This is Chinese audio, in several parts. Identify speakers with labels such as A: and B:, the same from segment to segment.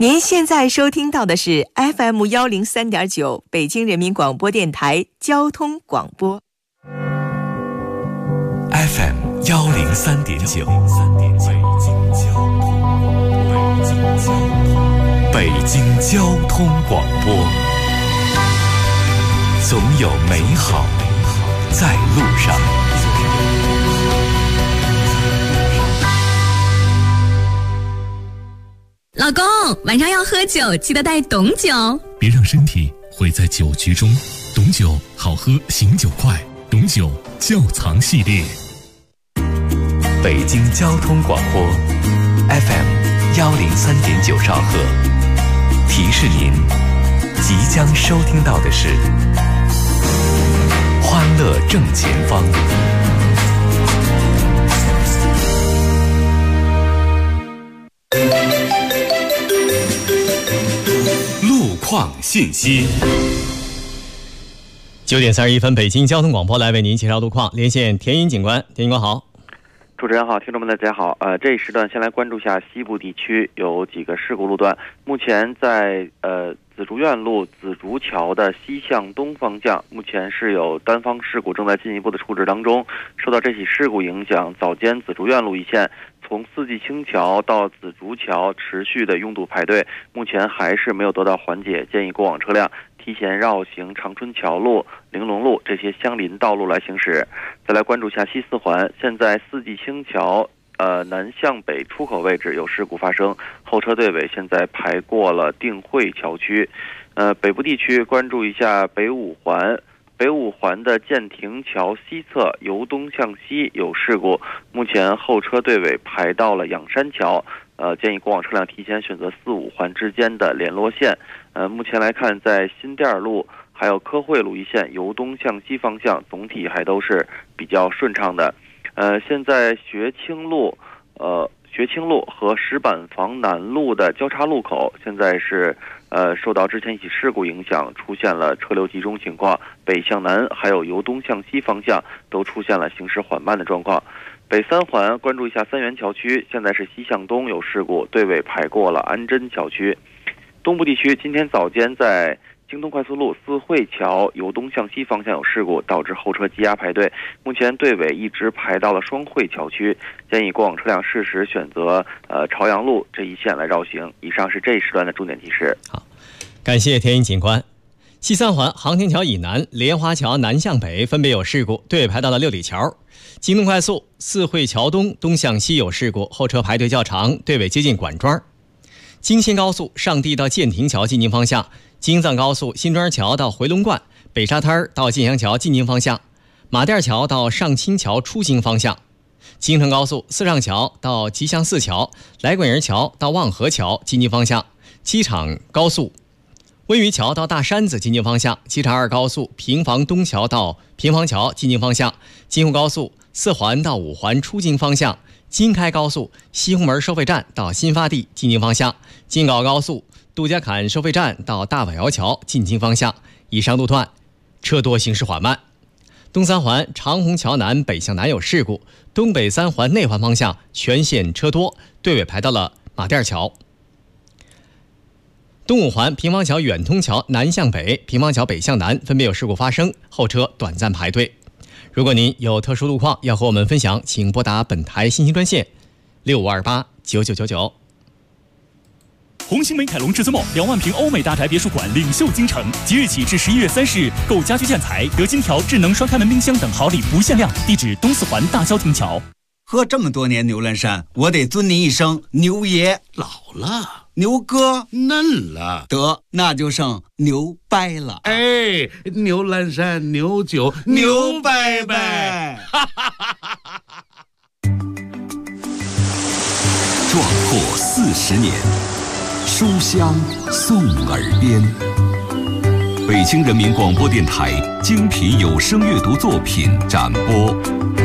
A: 您现在收听到的是 FM103.9 北京人民广播电台交通广播。
B: FM103.9 北京交通广播，总有美好在路上。
C: 老公，晚上要喝酒，记得带董酒，
D: 别让身体毁在酒局中。董酒好喝，醒酒快。董酒窖藏系列。
B: 北京交通广播 FM103.9 兆赫，提示您即将收听到的是欢乐正前方。路况信息。
E: 9点31分，北京交通广播来为您介绍路况，连线田英警官。田警官好。
F: 主持人好，听众们大家好。这一时段先来关注下西部地区有几个事故路段。目前在紫竹院路紫竹桥的西向东方向，目前是有单方事故正在进一步的处置当中。受到这起事故影响，早间紫竹院路一线从四季青桥到紫竹桥持续的拥堵排队，目前还是没有得到缓解，建议过往车辆提前绕行长春桥路、玲珑路这些相邻道路来行驶。再来关注下西四环，现在四季青桥南向北出口位置有事故发生，后车队尾现在排过了定慧桥区。北部地区关注一下北五环。北五环的建亭桥西侧由东向西有事故，目前后车队尾排到了仰山桥，建议过往车辆提前选择4、5环之间的联络线。目前来看，在新店路还有科惠路一线由东向西方向总体还都是比较顺畅的。现在学清路和石板房南路的交叉路口，现在是受到之前一起事故影响，出现了车流集中情况，北向南还有由东向西方向都出现了行驶缓慢的状况。北三环关注一下三元桥区，现在是西向东有事故，队尾排过了安贞桥区。东部地区今天早间在京东快速路四惠桥由东向西方向有事故，导致后车积压排队，目前队尾一直排到了双汇桥区，建议过往车辆适时选择朝阳路这一线来绕行。以上是这一时段的重点提示。
E: 好，感谢田英警官。西三环航天桥以南、莲花桥南向北分别有事故，队尾排到了六里桥。京东快速四惠桥东东向西有事故，后车排队较长，队尾接近管庄。京新高速上地到建亭桥进京方向，京藏高速新庄桥到回龙观、北沙滩到建阳桥进京方向，马甸桥到上清桥出京方向，京承高速四上桥到吉祥寺桥、来管营桥到望河桥进京方向，机场高速温榆桥到大山子进京方向，机场2高速平房东桥到平房桥进京方向，京沪高速4环到5环出京方向，京开高速西红门收费站到新发地进京方向，京港高速杜家坎收费站到大瓦窑桥进京方向。以上路段车多行驶缓慢。东三环长虹桥南北向南有事故，东北三环内环方向全线车多，队尾排到了马甸桥。东五环平房桥远通桥南向北、平房桥北向南分别有事故发生，后车短暂排队。如果您有特殊路况要和我们分享，请拨打本台信息专线65289999。
D: 红星美凯龙至尊梦2万平欧美大宅别墅馆领袖京城，即日起至11月30日，购家居建材得金条、智能双开门冰箱等好礼不限量。地址东四环大萧亭桥。
G: 喝这么多年牛栏山，我得尊您一声牛爷。
H: 老了，
G: 牛哥
H: 嫩了，
G: 得那就剩牛掰了。
H: 哎，牛栏山牛酒牛掰掰，
B: 壮阔40年，书香送耳边。北京人民广播电台精品有声阅读作品展播。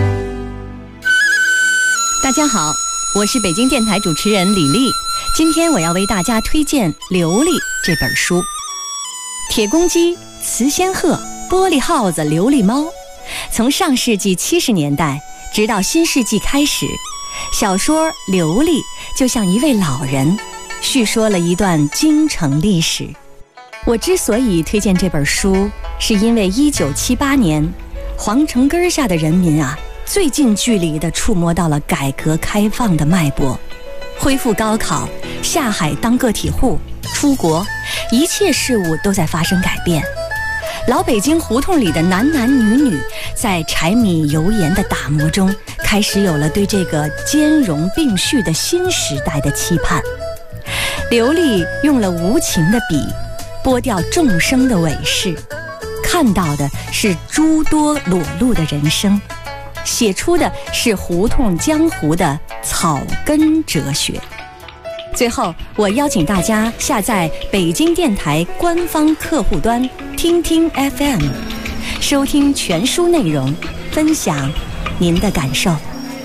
C: 大家好，我是北京电台主持人李丽。今天我要为大家推荐《琉璃》这本书。铁公鸡、雌仙鹤、玻璃耗子、琉璃猫，从上世纪70年代直到新世纪开始，小说《琉璃》就像一位老人， 叙说了一段京城历史。我之所以推荐这本书，是因为1978年，皇城根下的人民啊，最近距离地触摸到了改革开放的脉搏，恢复高考，下海当个体户，出国，一切事物都在发生改变。老北京胡同里的男男女女，在柴米油盐的打磨中，开始有了对这个兼容并蓄的新时代的期盼。刘丽用了无情的笔，剥掉众生的伪饰，看到的是诸多裸露的人生，写出的是胡同江湖的草根哲学。最后，我邀请大家下载北京电台官方客户端听听 FM， 收听全书内容，分享您的感受。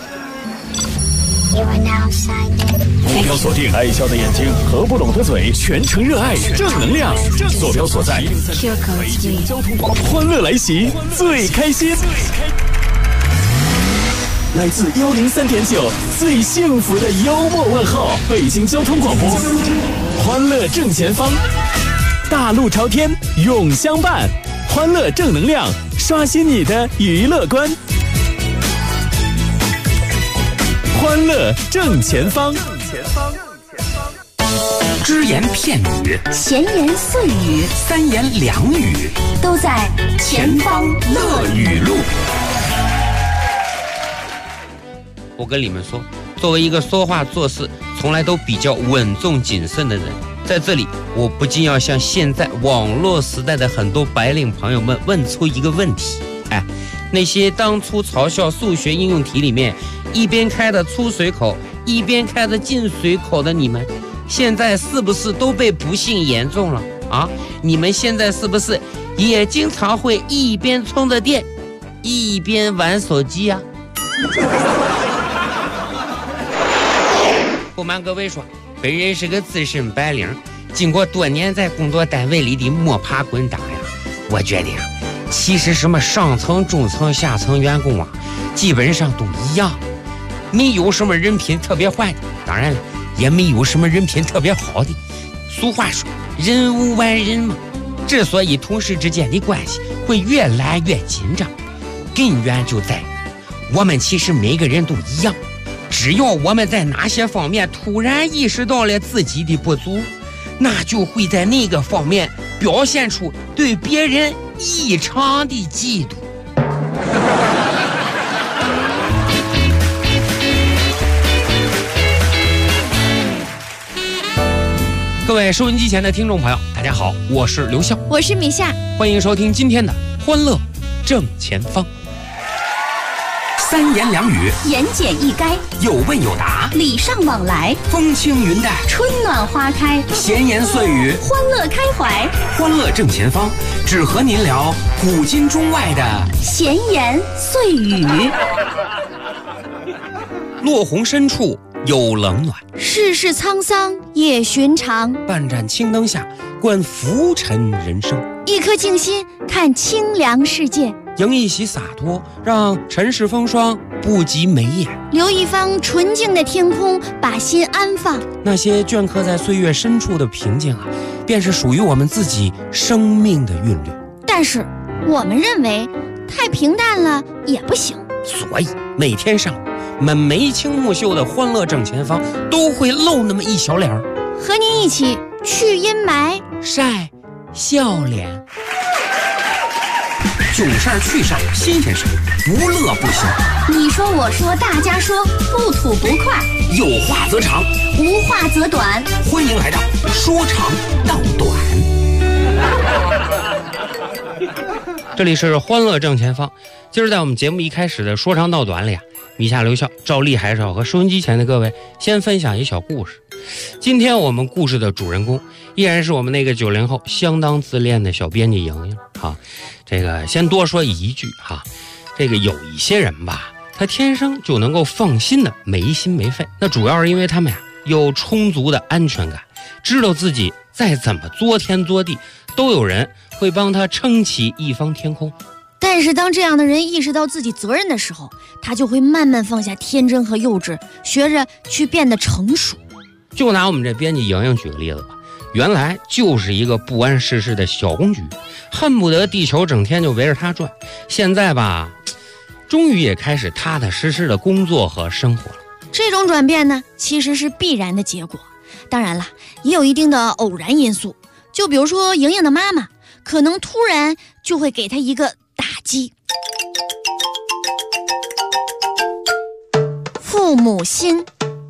D: 目标锁定爱笑的眼睛，合不拢的嘴，全程热爱正能量。坐标所在北京交通广播，欢乐来袭，最开心。来自103.9最幸福的幽默问候，北京交通广播，欢乐正前方，大路朝天永相伴，欢乐正能量，刷新你的娱乐观。欢乐正前方，
I: 只言片语，
C: 闲言碎语，
I: 三言两语，
C: 都在前方乐语录。
I: 我跟你们说，作为一个说话做事从来都比较稳重谨慎的人，在这里我不禁要向现在网络时代的很多白领朋友们问出一个问题：那些当初嘲笑数学应用题里面一边开的出水口一边开的进水口的你们，现在是不是都被不幸言中了啊？你们现在是不是也经常会一边充着电一边玩手机啊？不瞒各位说，本人是个资深白领，经过多年在工作单位里的摸爬滚打呀，我觉得其实什么上层中层下层员工啊，基本上都一样，没有什么人品特别坏的，当然了，也没有什么人品特别好的。俗话说人无完人嘛，之所以同事之间的关系会越来越紧张，根源就在于我们其实每个人都一样，只要我们在哪些方面突然意识到了自己的不足，那就会在那个方面表现出对别人异常的嫉妒。各位收音机前的听众朋友，大家好，我是刘笑，
J: 我是米夏，
I: 欢迎收听今天的欢乐正前方。三言两语，
C: 言简意赅，
I: 有问有答，
C: 礼尚往来，
I: 风轻云淡，
C: 春暖花开，
I: 闲言碎语，
C: 欢乐开怀。
I: 欢乐正前方，只和您聊古今中外的
C: 闲言碎语。
I: 落红深处有冷暖，
J: 世事沧桑也寻常。
I: 半盏青灯下，观浮沉人生。
J: 一颗静心，看清凉世界。
I: 迎一袭洒脱，让尘世风霜不及眉眼。
J: 留一方纯净的天空，把心安放。
I: 那些镌刻在岁月深处的平静啊，便是属于我们自己生命的韵律。
J: 但是我们认为，太平淡了也不行。
I: 所以每天上午，我们眉清目秀的欢乐正前方都会露那么一小脸儿，
J: 和您一起去阴霾，
I: 晒笑脸。囧事儿趣事儿新鲜事儿，不乐不行。
C: 你说我说大家说，不吐不快，
I: 有话则长，
C: 无话则短。
I: 欢迎来到说长道短。这里是欢乐正前方。今儿在我们节目一开始的说长道短里啊，米夏留校照例还是要和收音机前的各位先分享一小故事。今天我们故事的主人公依然是我们那个90后相当自恋的小编辑莹莹哈。这个先多说一句哈，这个有一些人吧，他天生就能够放心的没心没肺，那主要是因为他们呀有充足的安全感，知道自己再怎么作天作地，都有人会帮他撑起一方天空。
J: 但是当这样的人意识到自己责任的时候，他就会慢慢放下天真和幼稚，学着去变得成熟。
I: 就拿我们这编辑莹莹举个例子吧，原来就是一个不谙世事的小公举，恨不得地球整天就围着她转。现在吧，终于也开始踏踏实实的工作和生活了。
J: 这种转变呢，其实是必然的结果。当然了，也有一定的偶然因素，就比如说莹莹的妈妈可能突然就会给她一个打击。父母心。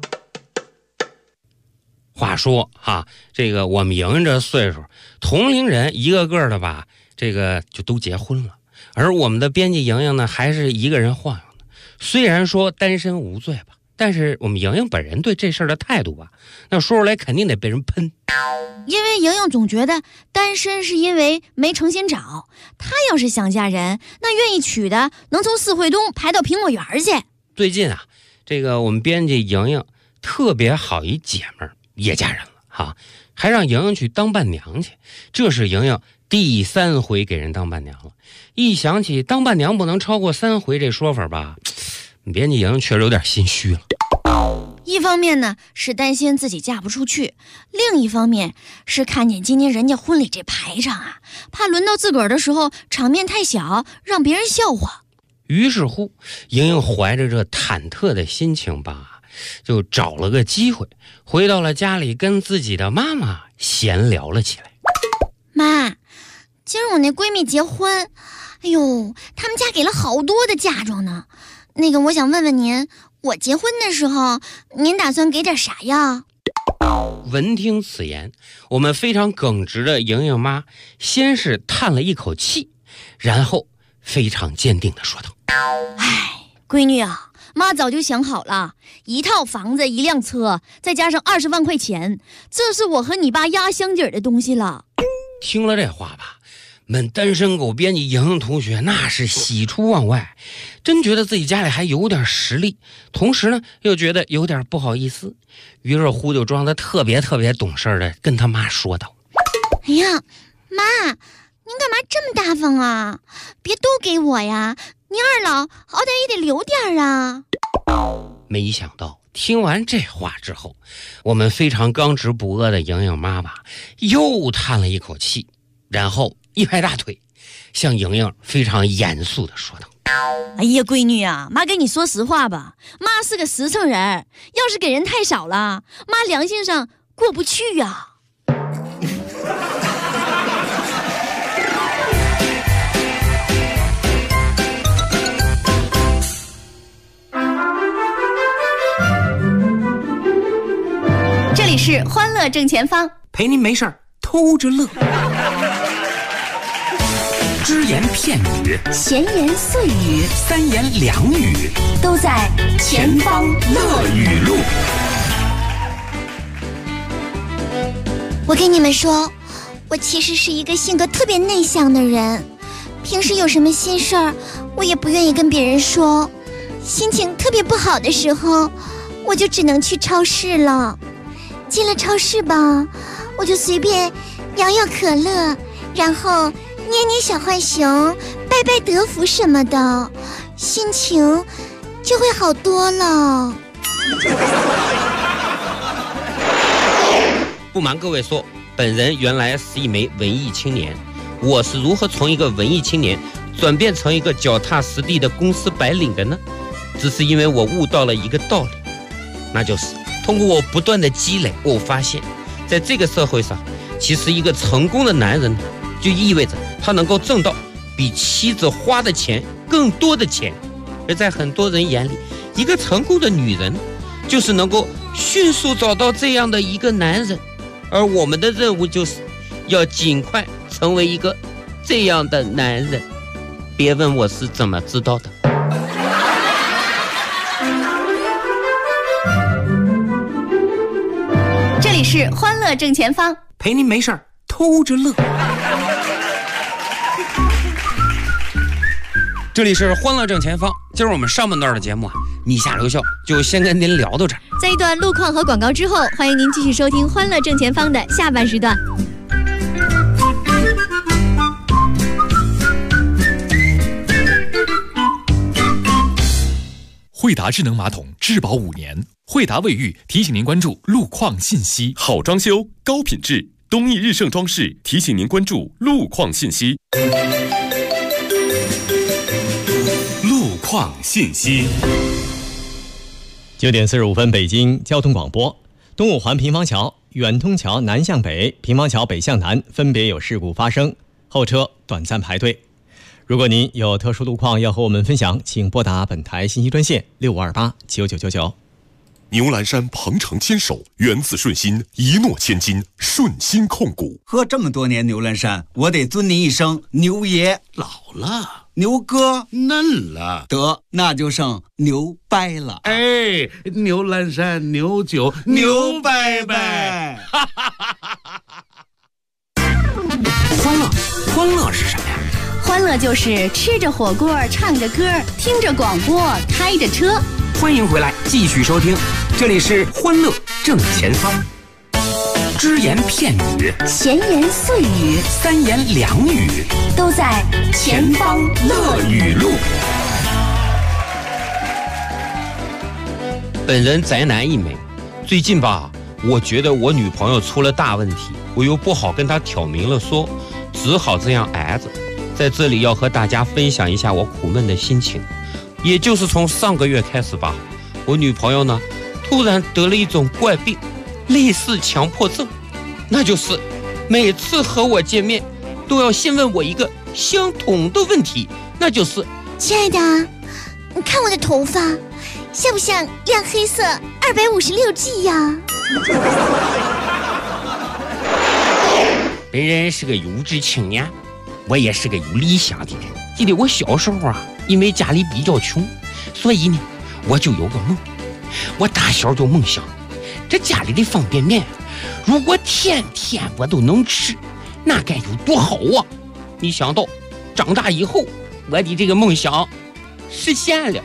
I: 话说哈，这个我们莹莹这岁数，同龄人一个个的吧，这个就都结婚了，而我们的编辑莹莹呢，还是一个人晃悠的。虽然说单身无罪吧，但是我们莹莹本人对这事儿的态度吧，那说出来肯定得被人喷。
J: 因为莹莹总觉得单身是因为没诚心找，她要是想嫁人，那愿意娶的能从四惠东排到苹果园去。
I: 最近啊，这个我们编辑莹莹特别好一姐们儿也嫁人了哈，还让莹莹去当伴娘去。这是莹莹第3回给人当伴娘了。一想起当伴娘不能超过3回这说法吧，编辑莹莹确实有点心虚了。
J: 一方面呢是担心自己嫁不出去，另一方面是看见今年人家婚礼这排场啊，怕轮到自个儿的时候场面太小，让别人笑话。
I: 于是乎，莹莹怀着这忐忑的心情吧，就找了个机会回到了家里，跟自己的妈妈闲聊了起来。
J: 妈，今儿我那闺蜜结婚，哎呦，他们家给了好多的嫁妆呢。那个我想问问您，我结婚的时候您打算给点啥呀？
I: 闻听此言，我们非常耿直的莹莹妈先是叹了一口气，然后非常坚定地说道：
J: 哎，闺女啊，妈早就想好了，一套房子，一辆车，再加上20万块钱，这是我和你爸压箱底儿的东西了。
I: 听了这话吧，们单身狗编辑莹莹同学那是喜出望外，真觉得自己家里还有点实力，同时呢又觉得有点不好意思，于是乎就装得特别懂事的跟他妈说道：
J: 哎呀，妈，您干嘛这么大方啊？别都给我呀，您二老好歹也得留点啊。
I: 没想到听完这话之后，我们非常刚直不阿的莹莹妈妈又叹了一口气，然后一拍大腿，向莹莹非常严肃地说道：
J: 哎呀，闺女啊，妈跟你说实话吧，妈是个实诚人，要是给人太少了，妈良心上过不去呀。
C: 这里是欢乐正前方，
K: 陪您没事儿偷着乐。只言片语，
C: 闲言碎语，
K: 三言两语，
C: 都在前方乐语录。
J: 我跟你们说，我其实是一个性格特别内向的人，平时有什么心事儿，我也不愿意跟别人说。心情特别不好的时候，我就只能去超市了。进了超市吧，我就随便摇摇可乐，然后捏捏小浣熊，拜拜德芙什么的，心情就会好多了。
I: 不瞒各位说，本人原来是一枚文艺青年，我是如何从一个文艺青年转变成一个脚踏实地的公司白领的呢？只是因为我悟到了一个道理，那就是通过我不断的积累，我发现在这个社会上，其实一个成功的男人就意味着他能够挣到比妻子花的钱更多的钱，而在很多人眼里，一个成功的女人就是能够迅速找到这样的一个男人，而我们的任务就是要尽快成为一个这样的男人。别问我是怎么知道的。
C: 这里是欢乐正前方，
K: 陪您没事儿偷着乐。
I: 这里是欢乐正前方，今儿我们上半段的节目啊，你下留校就先跟您聊到这儿。
C: 在一段路况和广告之后，欢迎您继续收听欢乐正前方的下半时段。
L: 惠达智能马桶质保5年，
D: 惠达卫浴提醒您关注路况信息。
L: 好装修，高品质，东义日盛装饰提醒您关注路况信息。
B: 路况信息。
E: 9点45分，北京交通广播。东五环平房桥、远通桥南向北、平房桥北向南分别有事故发生，后车短暂排队。如果您有特殊路况要和我们分享，请拨打本台信息专线65289999。
L: 牛栏山鹏程牵手，源自顺心，一诺千金，顺心控股。
G: 喝这么多年牛栏山，我得尊您一声牛爷。
H: 老了，
G: 牛哥
H: 嫩了，
G: 得那就剩牛掰了。
H: 哎，牛栏山牛酒牛掰掰。
K: 欢乐是什么呀？
C: 欢乐就是吃着火锅，唱着歌，听着广播，开着车。
K: 欢迎回来，继续收听，这里是欢乐正前方。只言片语，
C: 闲言碎语，
K: 三言两语，
C: 都在前方乐语录。
I: 本人宅男一枚，最近吧，我觉得我女朋友出了大问题，我又不好跟她挑明了说，只好这样挨着。在这里要和大家分享一下我苦闷的心情。也就是从上个月开始吧，我女朋友呢突然得了一种怪病，类似强迫症，那就是每次和我见面都要先问我一个相同的问题，那就是
J: 亲爱的，你看我的头发像不像亮黑色256G 呀？
I: 本人是个有志青年，我也是个有理想的人。记得我小时候啊，因为家里比较穷，所以呢我就有个梦。我打小就梦想，这家里的方便面如果天天我都能吃，那该有多好啊！没想到长大以后，我的这个梦想实现了。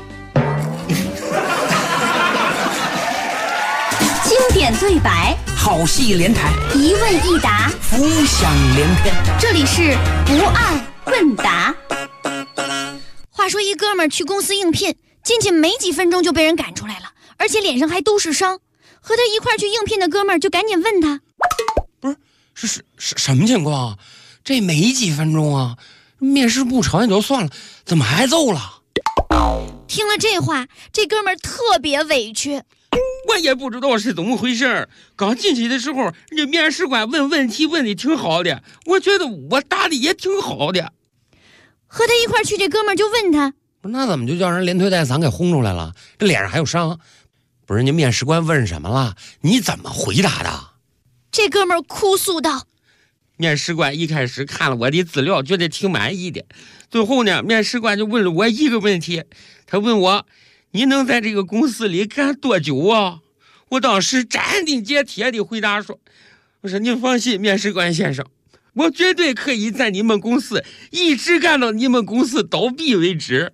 C: 经典对白，
K: 好戏连台，
C: 一问一答，
K: 浮想联翩。
C: 这里是不爱问答。
J: 话说一哥们儿去公司应聘，进去没几分钟就被人赶出来了，而且脸上还都是伤。和他一块去应聘的哥们儿就赶紧问他，
I: 不是什么情况？这没几分钟啊，面试不成也就算了，怎么还揍了？
J: 听了这话，这哥们儿特别委屈。
I: 我也不知道是怎么回事，刚进去的时候，这面试官问问题问的挺好的，我觉得我答的也挺好的。
J: 和他一块去这哥们儿就问他，
I: 那怎么就叫人连推带搡给轰出来了？这脸上还有伤？不是，人家面试官问什么了？你怎么回答的？
J: 这哥们儿哭诉道。
I: 面试官一开始看了我的资料，觉得挺满意的。最后呢，面试官就问了我一个问题，他问我，你能在这个公司里干多久啊？我当时斩钉截铁地回答说，我说您放心，面试官先生，我绝对可以在你们公司一直干到你们公司倒闭为止。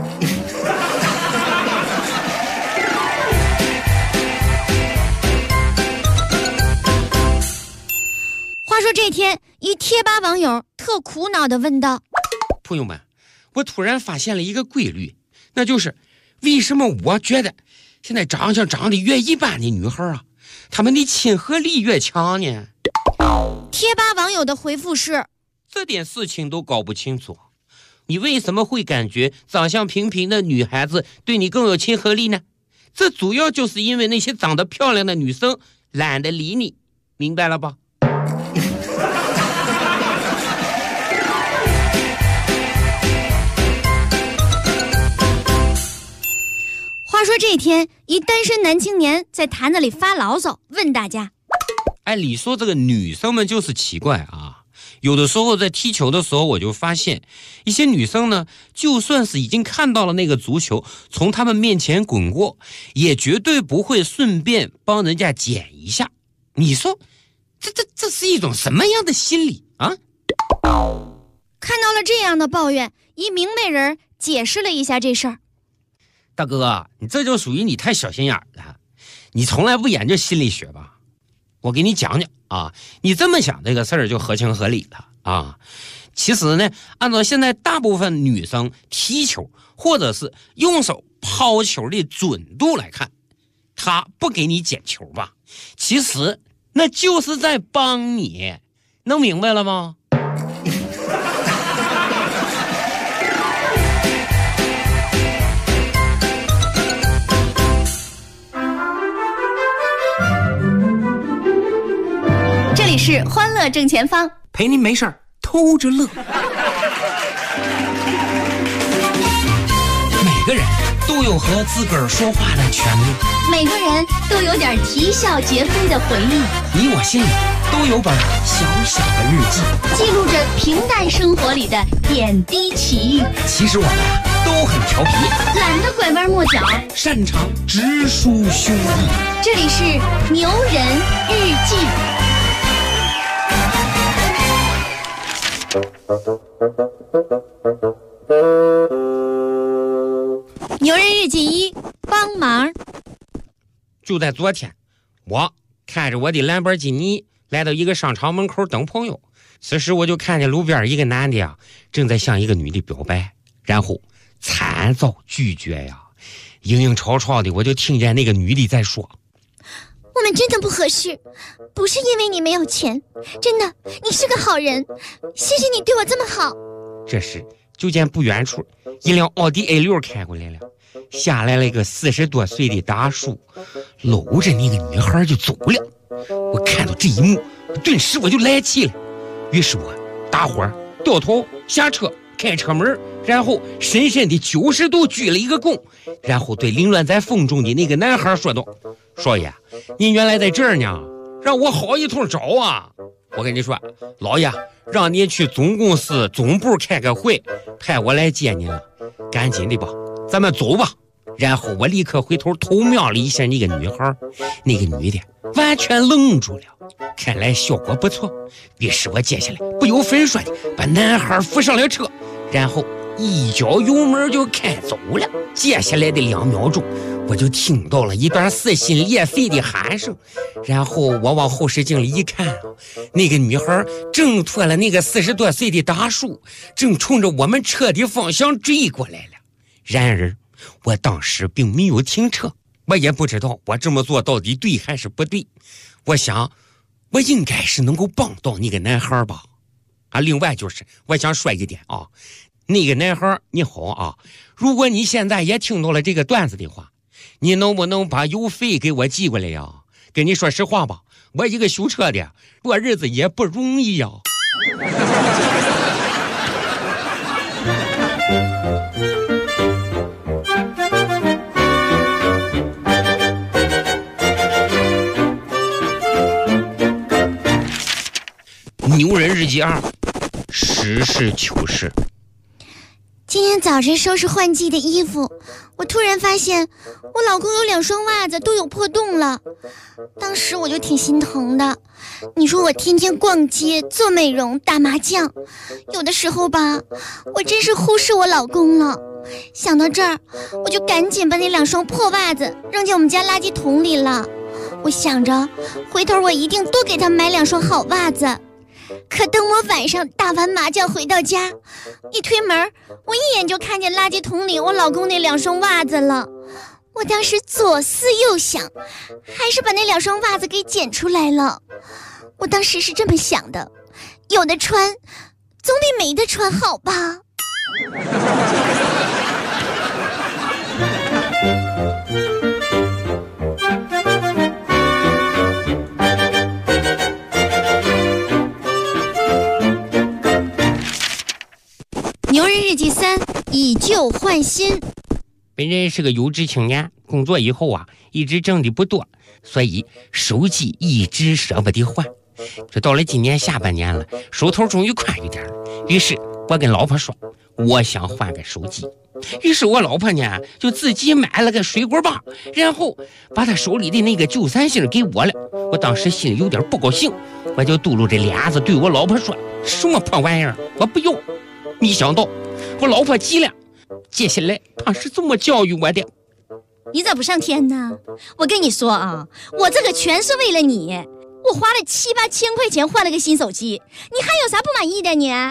J: 话说这天，一贴吧网友特苦恼地问道，
I: 朋友们，我突然发现了一个规律，那就是为什么我觉得现在长相长得越一般的女孩啊，她们的亲和力越强呢？
J: 贴吧网友的回复是，
I: 这点事情都搞不清楚，你为什么会感觉长相平平的女孩子对你更有亲和力呢？这主要就是因为那些长得漂亮的女生懒得理你，明白了吧？
J: 话说这天，一单身男青年在坛子里发牢骚，问大家，
I: 按理说这个女生们就是奇怪啊，有的时候在踢球的时候，我就发现一些女生呢，就算是已经看到了那个足球从她们面前滚过，也绝对不会顺便帮人家捡一下。你说这是一种什么样的心理啊？
J: 看到了这样的抱怨，一明白人解释了一下这事儿。
I: 大哥，你这就属于你太小心眼了，你从来不研究心理学吧？我给你讲讲啊，你这么想这个事儿就合情合理了啊。其实呢，按照现在大部分女生踢球或者是用手抛球的准度来看， 他不给你捡球吧，其实那就是在帮你，能明白了吗？
C: 这里是欢乐正前方，
K: 陪您没事儿偷着乐。
I: 每个人都有和自个儿说话的权利，
C: 每个人都有点啼笑皆非的回忆，
I: 你我心里都有本小小的日记，
C: 记录着平淡生活里的点滴奇遇。
I: 其实我们都很调皮，
C: 懒得拐弯抹角，
I: 擅长直抒胸臆。
C: 这里是牛人日记。牛人日记1，帮忙。
I: 就在昨天，我开着我的兰博基尼来到一个商场门口等朋友，此时我就看见路边一个男的呀，正在向一个女的表白，然后惨遭拒绝呀。影影绰绰的，我就听见那个女的在说：“
J: 我们真的不合适，不是因为你没有钱，真的，你是个好人，谢谢你对我这么好。”
I: 这时就见不远处一辆奥迪 A6 开过来了，下来了一个40多岁的大叔，搂着那个女孩就走了。我看到这一幕，顿时我就来气了，于是我大伙儿掉头下车，开车门，然后深深的90度鞠了一个躬，然后对凌乱在风中的那个男孩说道：“少爷，您原来在这儿呢，让我好一通找啊！我跟你说，老爷让你去总公司总部开个会，派我来接你了，赶紧的吧，咱们走吧。”然后我立刻回头偷瞄了一下那个女孩，那个女的完全愣住了，看来效果不错。于是我接下来不由分说的把男孩扶上了车，然后一脚油门就开走了。接下来的2秒钟，我就听到了一段撕心裂肺的喊声，然后我往后视镜里一看，那个女孩挣脱了那个40多岁的大叔，正冲着我们车的方向追过来了。然而我当时并没有停车，我也不知道我这么做到底对还是不对。我想我应该是能够帮到那个男孩吧。另外就是我想说一点啊，那个男孩你好啊，如果你现在也听到了这个段子的话，你能不能把油费给我寄过来呀？跟你说实话吧，我一个修车的过日子也不容易呀。牛人日记2，实事求是。
J: 今天早晨收拾换季的衣服，我突然发现我老公有2双袜子都有破洞了，当时我就挺心疼的。你说我天天逛街、做美容、打麻将，有的时候吧，我真是忽视我老公了。想到这儿，我就赶紧把那2双破袜子扔进我们家垃圾桶里了。我想着回头我一定多给他买2双好袜子。可等我晚上打完麻将回到家，一推门，我一眼就看见垃圾桶里我老公那2双袜子了。我当时左思右想，还是把那2双袜子给捡出来了。我当时是这么想的，有的穿总比没得穿好吧。牛人日记3，以旧换新。
I: 本人是个有志青年，工作以后一直挣的不多，所以手机一直舍不得换。这到了今年下半年了，手头终于宽裕点了，于是我跟老婆说我想换个手机。于是我老婆呢就自己买了个水果棒，然后把她手里的那个旧3星给我了。我当时心里有点不高兴，我就嘟噜着脸子对我老婆说，什么破玩意儿，我不用。没想到我老婆急了，接下来她是这么教育我的：
C: 你咋不上天呢？我跟你说啊，我这个全是为了你，我花了7、8千块钱换了个新手机，你还有啥不满意的你？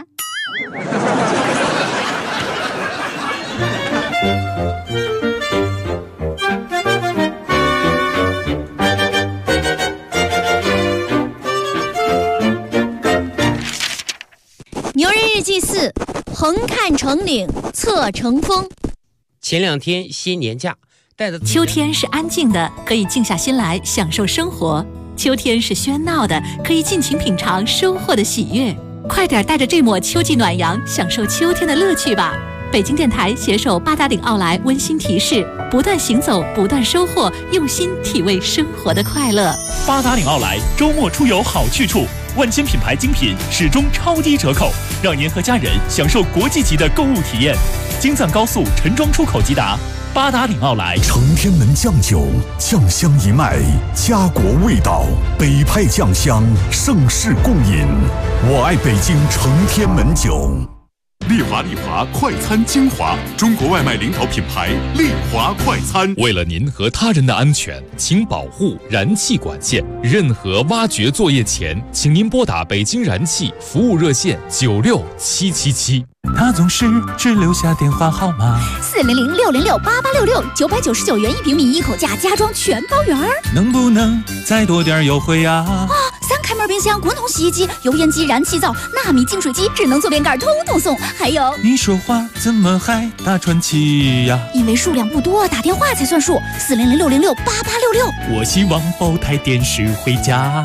C: 牛人日记4，横看成岭侧成峰。
I: 前2天歇年假，带着
M: 秋天是安静的，可以静下心来享受生活；秋天是喧闹的，可以尽情品尝收获的喜悦。快点带着这抹秋季暖阳，享受秋天的乐趣吧！北京电台携手八达岭奥莱温馨提示：不断行走，不断收获，用心体味生活的快乐。
D: 八达岭奥莱周末出游好去处，万千品牌精品始终超低折扣，让您和家人享受国际级的购物体验。京藏高速陈庄出口即达。八达岭奥莱
N: 承天门酱酒，酱香一脉，家国味道，北派酱香，盛世共饮。我爱北京承天门酒。
L: 丽华快餐精华，中国外卖领导品牌丽华快餐。
O: 为了您和他人的安全，请保护燃气管线。任何挖掘作业前，请您拨打北京燃气服务热线96777。
P: 他总是只留下电话号码
Q: 400-606-8866，999元1平米1口价家装全包圆儿。
P: 能不能再多点优惠呀？
Q: 3开门冰箱、滚筒洗衣机、油烟机、燃气灶、纳米净水机、智能坐便盖通通送。还有，
P: 你说话怎么还打传奇呀？
Q: 因为数量不多，打电话才算数。400-606-8866。
D: 我希望包台电视回家。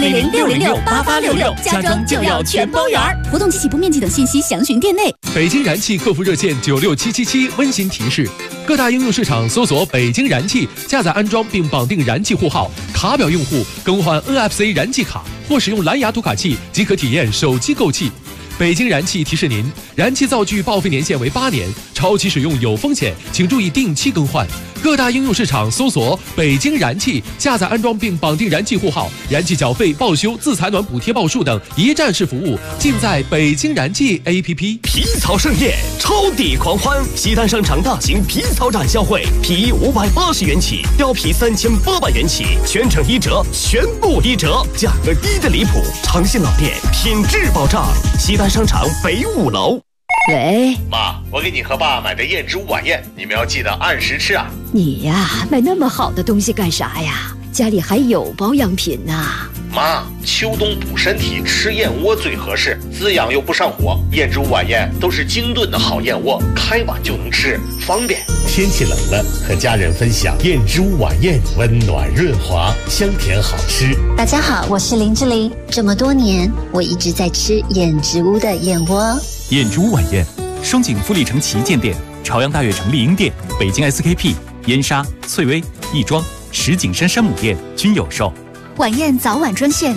Q: 400-606-8866，家装就要全包圆儿。活动及起步面积等信息详询店内。
R: 北京燃气客服热线96777温馨提示：各大应用市场搜索北京燃气，下载安装并绑定燃气户号，卡表用户更换 NFC 燃气卡或使用蓝牙读卡器即可体验手机购气。北京燃气提示您，燃气灶具报废年限为8年，超期使用有风险，请注意定期更换。各大应用市场搜索北京燃气，下载安装并绑定燃气户号，燃气缴费、报修、自采暖补贴报数等一站式服务尽在北京燃气 APP。
S: 皮草盛宴，超抵狂欢！西单商场大型皮草展销会，皮衣580元起，貂皮3800元起，全程1折，全部1折，价格低得离谱。诚信老店，品质保障。西单商场北5楼。
T: 喂，
U: 妈，我给你和爸买的燕之屋晚宴，你们要记得按时吃啊。
T: 你呀，买那么好的东西干啥呀？家里还有保养品呢。
U: 妈，秋冬补身体，吃燕窝最合适，滋养又不上火。燕之屋晚宴都是精炖的好燕窝，开碗就能吃，方便。
V: 天气冷了，和家人分享燕之屋晚宴，温暖润滑，香甜好吃。
W: 大家好，我是林志玲。这么多年，我一直在吃燕之屋的燕窝。
D: 燕之屋晚宴，双井富力城旗舰店、朝阳大悦城丽婴店、北京 SKP、燕莎、翠微、亦庄、石景山山姆店均有售。
Q: 晚宴早晚专线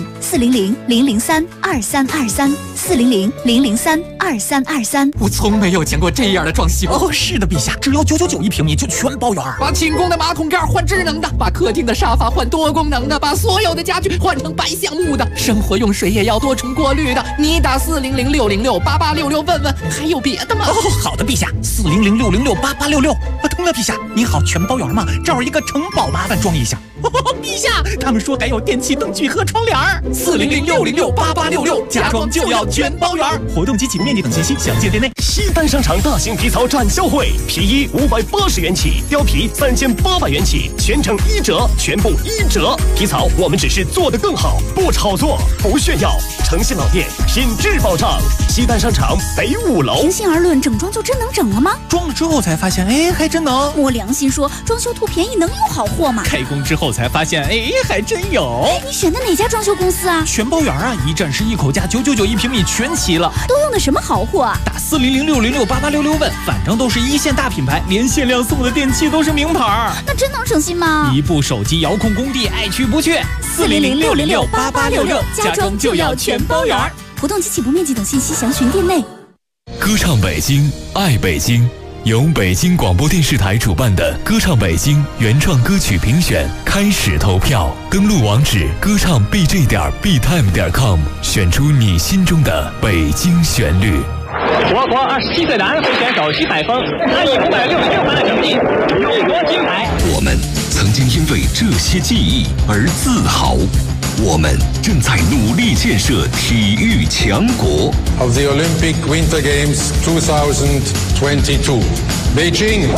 Q: 400-003-2323，400-003-2323。
X: 我从没有见过这样的装修哦。是的，陛下，只要9991平米就全包圆。把寝宫的马桶盖换智能的，把客厅的沙发换多功能的，把所有的家具换成白橡木的，生活用水也要多重过滤的。你打400-606-8866问问，还有别的吗？哦，好的，陛下，400-606-8866。通了，陛下，你好，全包圆吗？这儿一个城堡，麻烦装一下。陛下，他们说还有电器灯具和窗帘儿。400-606-8866，家装就要全包圆。
D: 活动及起步面积等信息详见店内。
S: 西单商场大型皮草展销会，皮衣580元起，貂皮3800元起，全程1折，全部1折。皮草我们只是做得更好，不炒作，不炫耀。诚信老店，品质保障。西单商场北5楼。
Q: 平心而论，整装就真能整了吗？
P: 装了之后才发现，哎，还真能。
Q: 摸良心说，装修图便宜能有好货吗？
P: 开工之后才发现，哎，还真有。
Q: 你选的哪家装修公司啊？
P: 全包圆啊，一站式1口价，999 1平米全齐了。
Q: 都用的什么好货啊？
P: 打400-606-8866问，反正都是一线大品牌，连限量送的电器都是名牌。
Q: 那真能省心吗？
P: 一部手机遥控工地，爱去不去。
Q: 400-606-8866，家装就要全包圆。活动及起步面积等信息详询店内。
B: 歌唱北京，爱北京，由北京广播电视台主办的歌唱北京原创歌曲评选开始投票，登录网址歌唱 bj.btime.com， 选出你心中的北京旋律。
Y: 我国27岁男会选手徐海峰，他以566分的成绩勇夺金牌。
B: 我们曾经因为这些记忆而自豪，我们正在努力建设体育强国。
Z: Of the Olympic Winter Games 2022, Beijing。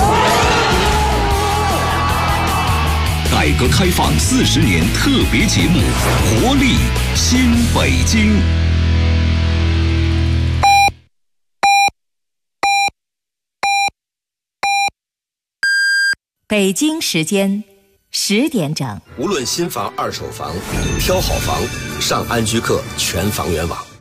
B: 改革开放40年特别节目，活力新北京。
A: 北京时间10点整。
E: 无论新房、二手房，挑好房，上安居客全房源网。